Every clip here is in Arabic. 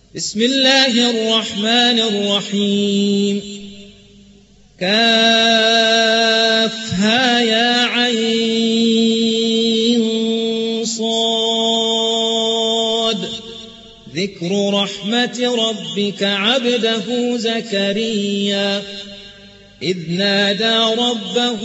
بسم الله الرحمن الرحيم كافها يا عين صاد ذكر رحمة ربك عبده زكريا إذ نادى ربه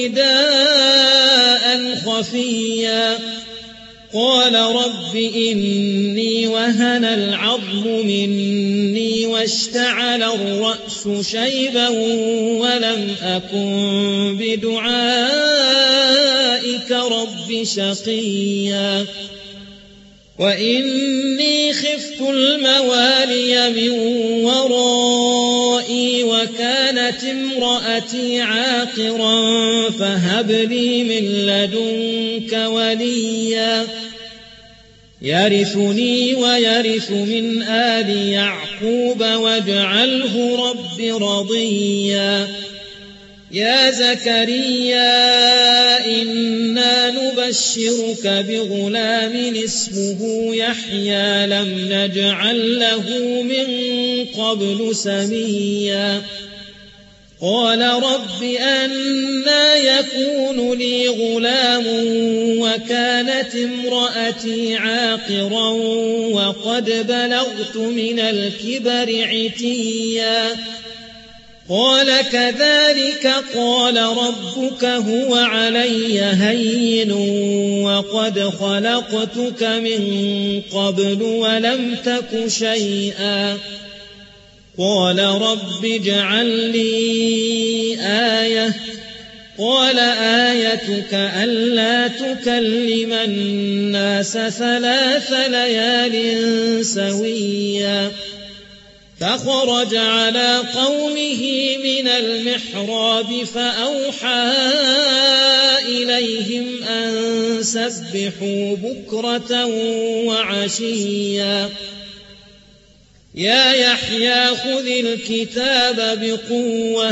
نداء خفيا قال رب إني وهن العظم مني واشتعل الرأس شيبا ولم أكن بدعائك رب شقيا وإني خفت الموالي من ورائي وكانت امرأتي عاقرا فهب لي من لدنك وليا يرثني ويرث من آل يعقوب واجعله رب رضيا يا زكريا إنا نبشرك بغلام اسمه يحيى لم نجعل له من قبل سميا قال رب أنى يكون لي غلام وكانت امرأتي عاقرا وقد بلغت من الكبر عتيا قال كذلك قال ربك هو علي هين وقد خلقتك من قبل ولم تك شيئا قال رب اجعل لي آية قال آيتك ألا تكلم الناس 3 ليال سويا فخرج على قومه من المحراب فأوحى إليهم أن سبحوا بكرة وعشيا يا يحيى خذ الكتاب بقوة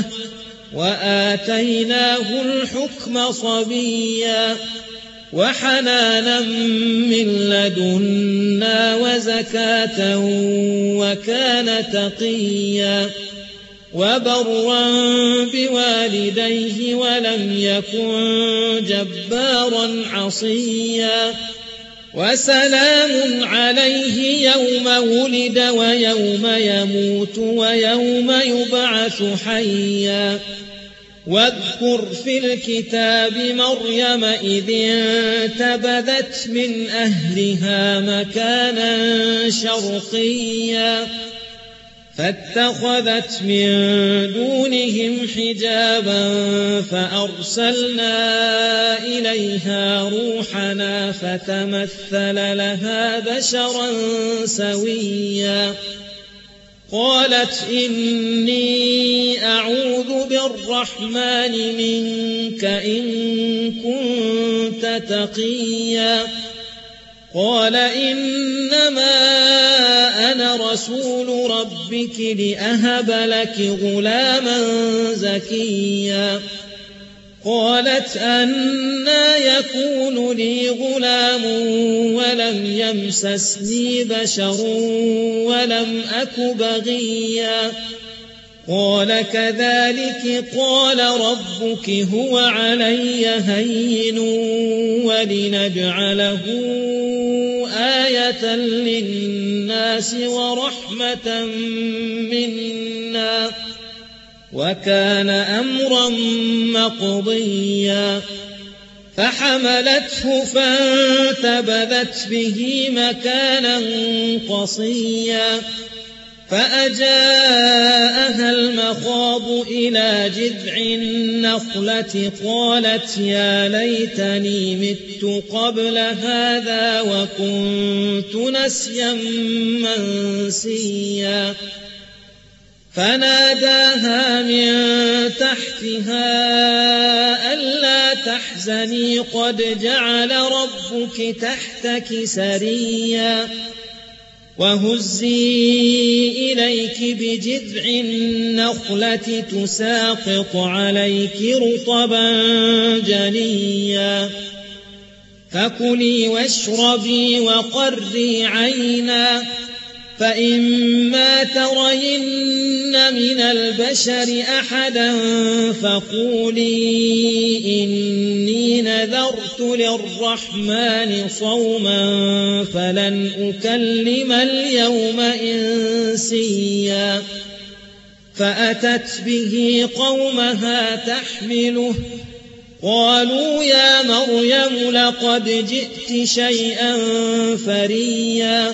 وآتيناه الحكم صبيا وحنانا من لدنا وزكاة وكان تقيا وبرا بوالديه ولم يكن جبارا عصيا وسلام عليه يوم ولد ويوم يموت ويوم يبعث حيا واذكر في الكتاب مريم إذ انتبذت من أهلها مكانا شرقيا فاتخذت من دونهم حجابا فأرسلنا إليها روحنا فتمثل لها بشرا سويا قالت إني أعوذ بالرحمن منك إن كنت تقيا قال إنما أنا رسول ربك لأهب لك غلاما زكيا قالت أنى يكون لي غلام ولم يمسسني بشر ولم أك بغيا قال كذلك قال ربك هو علي هين ولنجعله آية للناس ورحمة منا وكان أمرا مقضيا فحملته فانتبذت به مكانا قصيا فأجاءها المخاض إلى جذع النخلة قالت يا ليتني مت قبل هذا وكنت نسيا منسيا فناداها من تحتها ألا تحزني قد جعل ربك تحتك سريا وهزي إليك بجذع النخلة تساقط عليك رطبا جنيا فكلي واشربي وقري عينا فإما ترين من البشر أحدا فقولي إني نذرت للرحمن صوما فلن أكلم اليوم إنسيا فأتت به قومها تحمله قالوا يا مريم لقد جئت شيئا فريا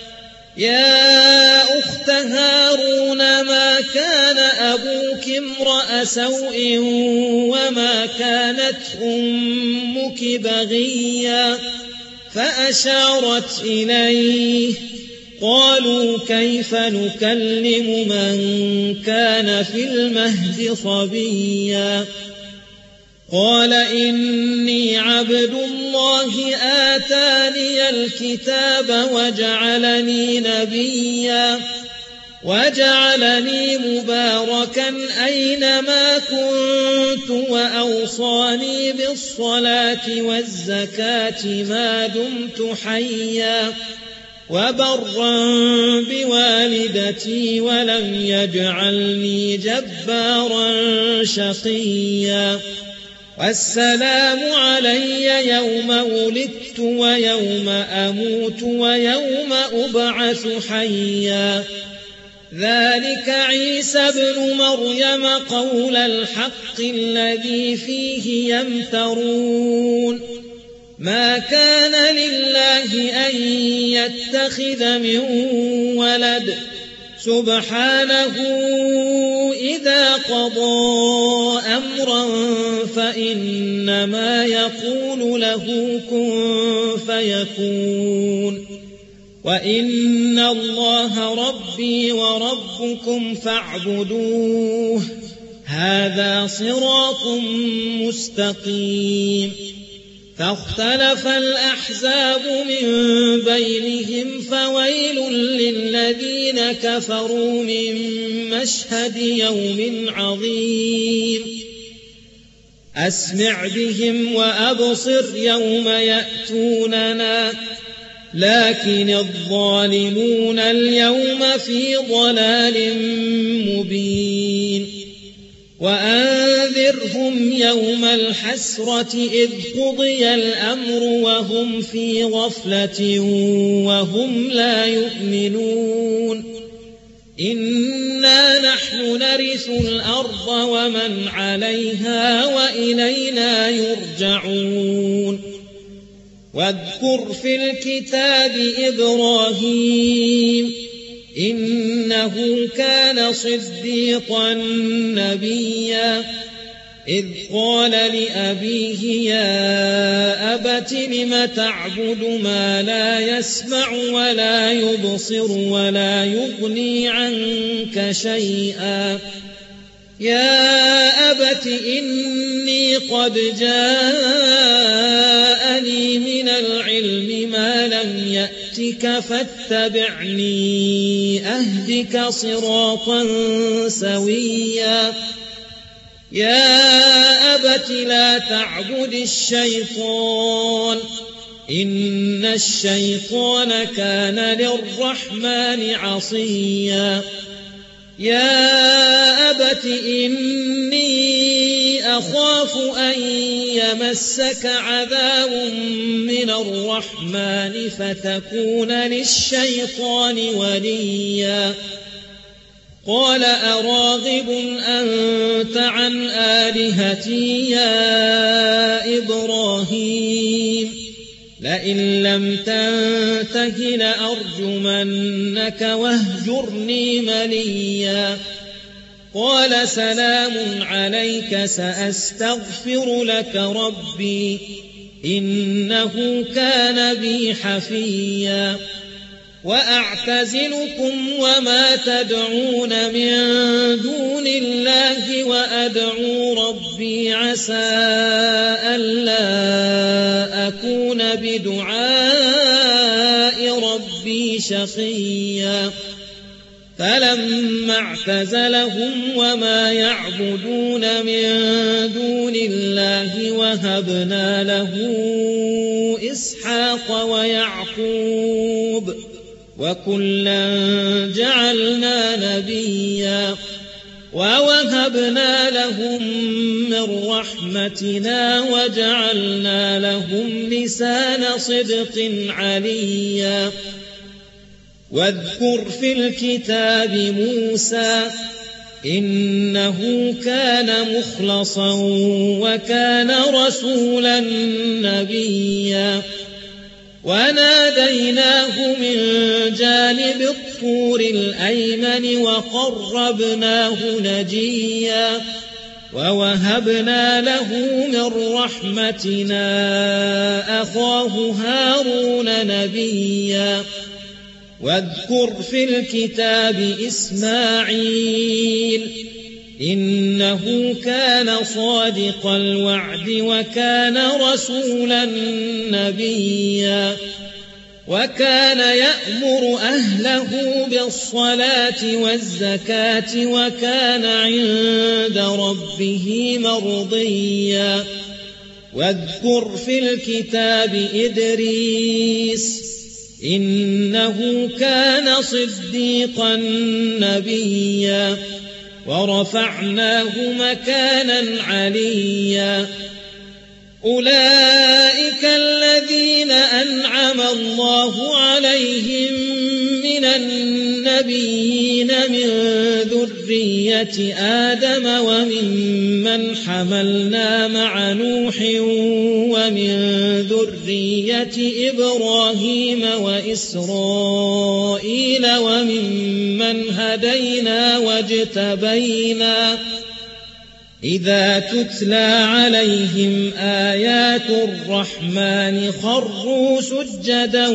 يا أخت هارون ما كان أبوك امرأ سوء وما كانت أمك بغيا فأشارت إليه قالوا كيف نكلم من كان في المهد صبيا قال إني عبد الله آتاني الكتاب وجعلني نبيا وجعلني مباركا أينما كنت وأوصاني بالصلاة والزكاة ما دمت حيا وبرا بوالدتي ولم يجعلني جبارا شقيا والسلام علي يوم ولدت ويوم أموت ويوم أبعث حيا ذلك عيسى ابن مريم قول الحق الذي فيه يمترون ما كان لله أن يتخذ من ولد سبحانه إذا قضى أمرا فإنما يقول له كن فيكون وإن الله ربي وربكم فاعبدوه هذا صراط مستقيم فاختلف الأحزاب من بينهم فويل للذين كفروا من مشهد يوم عظيم أسمع بهم وأبصر يوم يأتوننا لكن الظالمون اليوم في ضلال مبين وأنذرهم يوم الحسرة إذ قضي الأمر وهم في غفلة وهم لا يؤمنون إنا نحن نرث الأرض ومن عليها وإلينا يرجعون واذكر في الكتاب إبراهيم إنه كان صديقا نبيا إذ قال لأبيه يا أبت لم تعبد ما لا يسمع ولا يبصر ولا يغني عنك شيئا يا أبت إني قد جاءني من العلم ما لم يأتك فاتبعني أهدك صراطا سويا يا أبت لا تعبد الشيطان إن الشيطان كان للرحمن عصيا يا أبت إني أخاف أن يمسك عذاب من الرحمن فتكون للشيطان وليا قال أراغب أنت عن آلهتي يا إبراهيم لئن لم تنته لأرجمنك واهجرني مليا قال سلام عليك سأستغفر لك ربي إنه كان بي حفيا وأعتزلكم وما تدعون من دون الله وأدعو ربي عسى ألا أكون بدعاء ربي شقيا فلما اعتزلهم وما يعبدون من دون الله وهبنا له إسحاق ويعقوب وكلا جعلنا نبيا ووهبنا لهم من رحمتنا وجعلنا لهم لسان صدق عليا واذكر في الكتاب موسى إنه كان مخلصا وكان رسولا نبيا وناديناه من جانب الطور الأيمن وقربناه نجيا ووهبنا له من رحمتنا أخاه هارون نبيا واذكر في الكتاب إسماعيل إنه كان صادق الوعد وكان رسولا نبيا وكان يأمر أهله بالصلاة والزكاة وكان عند ربه مرضيا واذكر في الكتاب إدريس إنه كان صديقا نبيا ورفعناه مكانا عليا أولئك الذين أنعم الله عليهم من النبيين من ذرية آدم وممن حملنا مع نوح ومن ذرية إبراهيم وإسرائيل وممن هدينا واجتبينا إذا تتلى عليهم آيات الرحمن خروا سجدا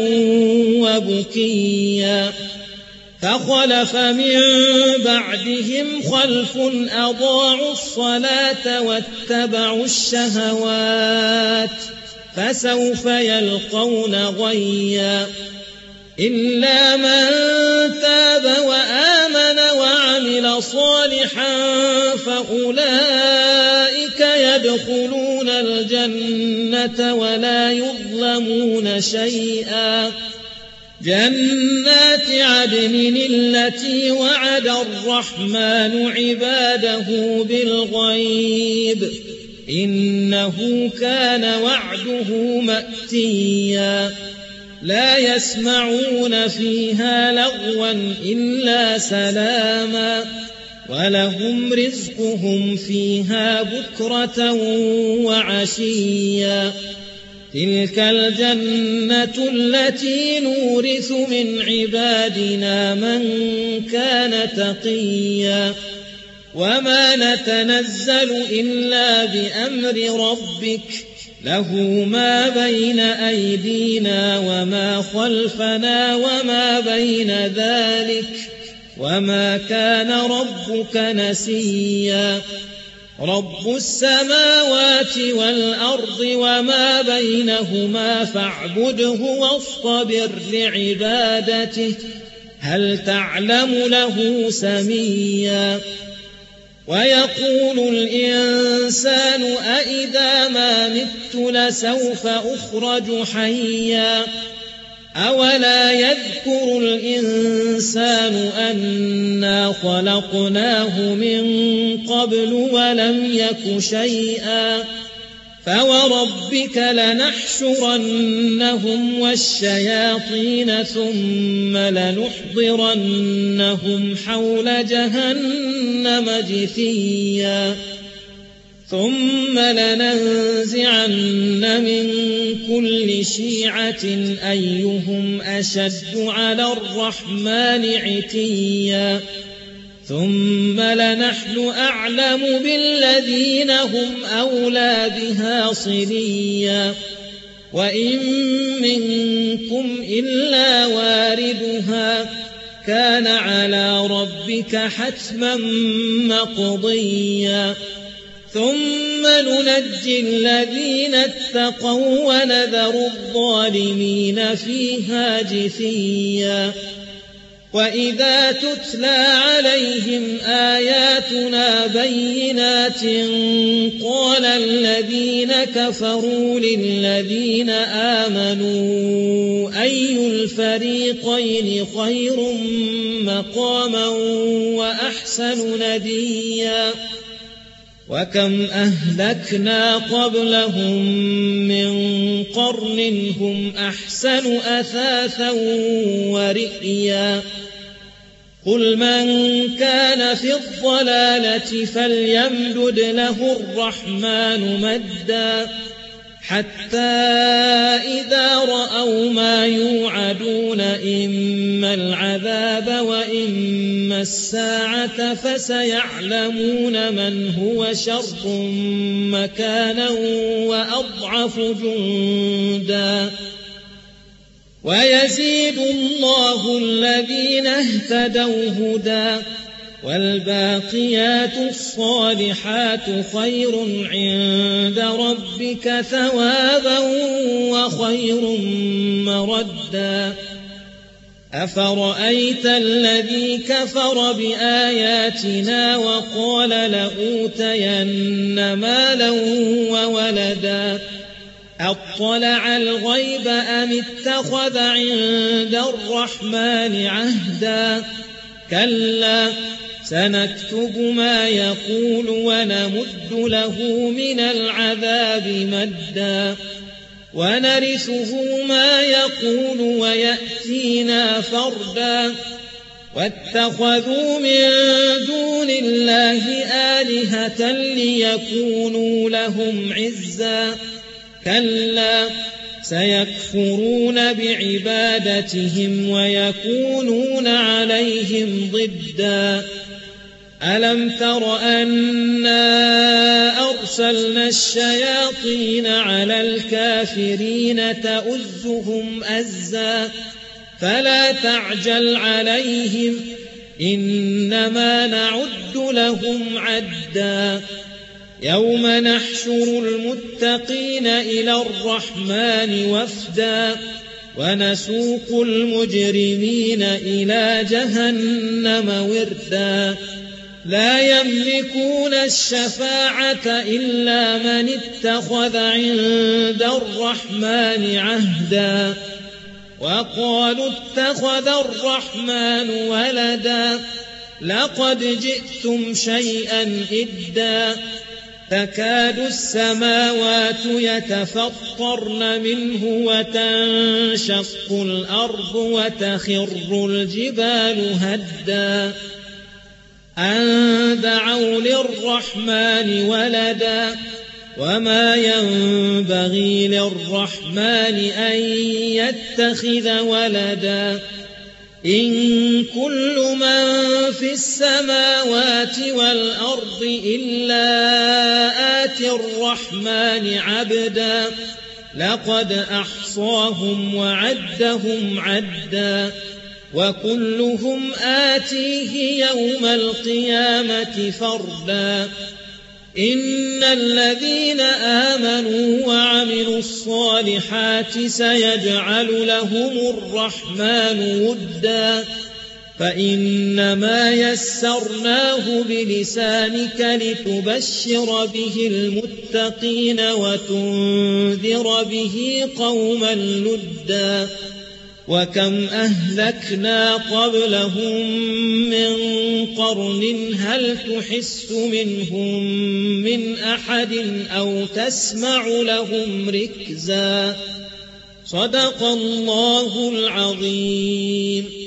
وبكيا فخلف من بعدهم خلف أضاعوا الصلاة واتبعوا الشهوات فسوف يلقون غيا إلا من تاب وآمن وعمل صالحا فأولئك يدخلون الجنة ولا يظلمون شيئا جنات عدن التي وعد الرحمن عباده بالغيب إنه كان وعده مأتيا لا يسمعون فيها لغوا إلا سلاما ولهم رزقهم فيها بكرة وعشيا تلك الجنة التي نورث من عبادنا من كان تقيا وما نتنزل إلا بأمر ربك له ما بين أيدينا وما خلفنا وما بين ذلك وما كان ربك نسيا رب السماوات والأرض وما بينهما فاعبده واصطبر لعبادته هل تعلم له سميا ويقول الإنسان أإذا ما مت لسوف أخرج حيا أولا يذكر الإنسان أنا خلقناه من قبل ولم يك شيئا فوربك لنحشرنهم والشياطين ثم لنحضرنهم حول جهنم جثيا ثم لننزعن من كل شيعة أيهم أشد على الرحمن عتيا ثم لنحن أعلم بالذين هم أولى بها صليا وإن منكم إلا واردها كان على ربك حتما مقضيا ثم ننجي الذين اتقوا ونذر الظالمين فيها جثيا وإذا تتلى عليهم آياتنا بينات قال الذين كفروا للذين آمنوا أي الفريقين خير مقاما وأحسن نديا وكم أهلكنا قبلهم من قرن هم أحسن أثاثا ورئيا قل من كان في الضلالة فليمدد له الرحمن مدا حتى إذا رأوا ما يوعدون إما العذاب وإما الساعة فسيعلمون من هو شر مكانا وأضعف جندا ويزيد الله الذين اهتدوا هدى والباقيات الصالحات خير عند ربك ثوابا وخير مردا أفرأيت الذي كفر بآياتنا وقال لأوتين مالا وولدا أطلع الغيب أم اتخذ عند الرحمن عهدا كلا سنكتب ما يقول ونمد له من العذاب مدا ونرثه ما يقول ويأتينا فردا واتخذوا من دون الله آلهة ليكونوا لهم عزا كلا سيكفرون بعبادتهم ويكونون عليهم ضدا ألم تر أنا أرسلنا الشياطين على الكافرين تؤزهم أزا فلا تعجل عليهم إنما نعد لهم عدا يوم نحشر المتقين إلى الرحمن وفدا ونسوق المجرمين إلى جهنم وردا لا يملكون الشفاعة إلا من اتخذ عند الرحمن عهدا وقالوا اتخذ الرحمن ولدا لقد جئتم شيئا إدا تكاد السماوات يتفطرن منه وتنشق الأرض وتخر الجبال هدا أن دعوا للرحمن ولدا وما ينبغي للرحمن أن يتخذ ولدا إن كل من في السماوات والأرض إلا آتي الرحمن عبدا لقد أحصاهم وعدهم عدا وكلهم آتيه يوم القيامة فردا إن الذين آمنوا وعملوا الصالحات سيجعل لهم الرحمن ودا فإنما يسرناه بلسانك لتبشر به المتقين وتنذر به قوما لدا وكم أهلكنا قبلهم من قرن هل تحس منهم من أحد أو تسمع لهم ركزا صدق الله العظيم.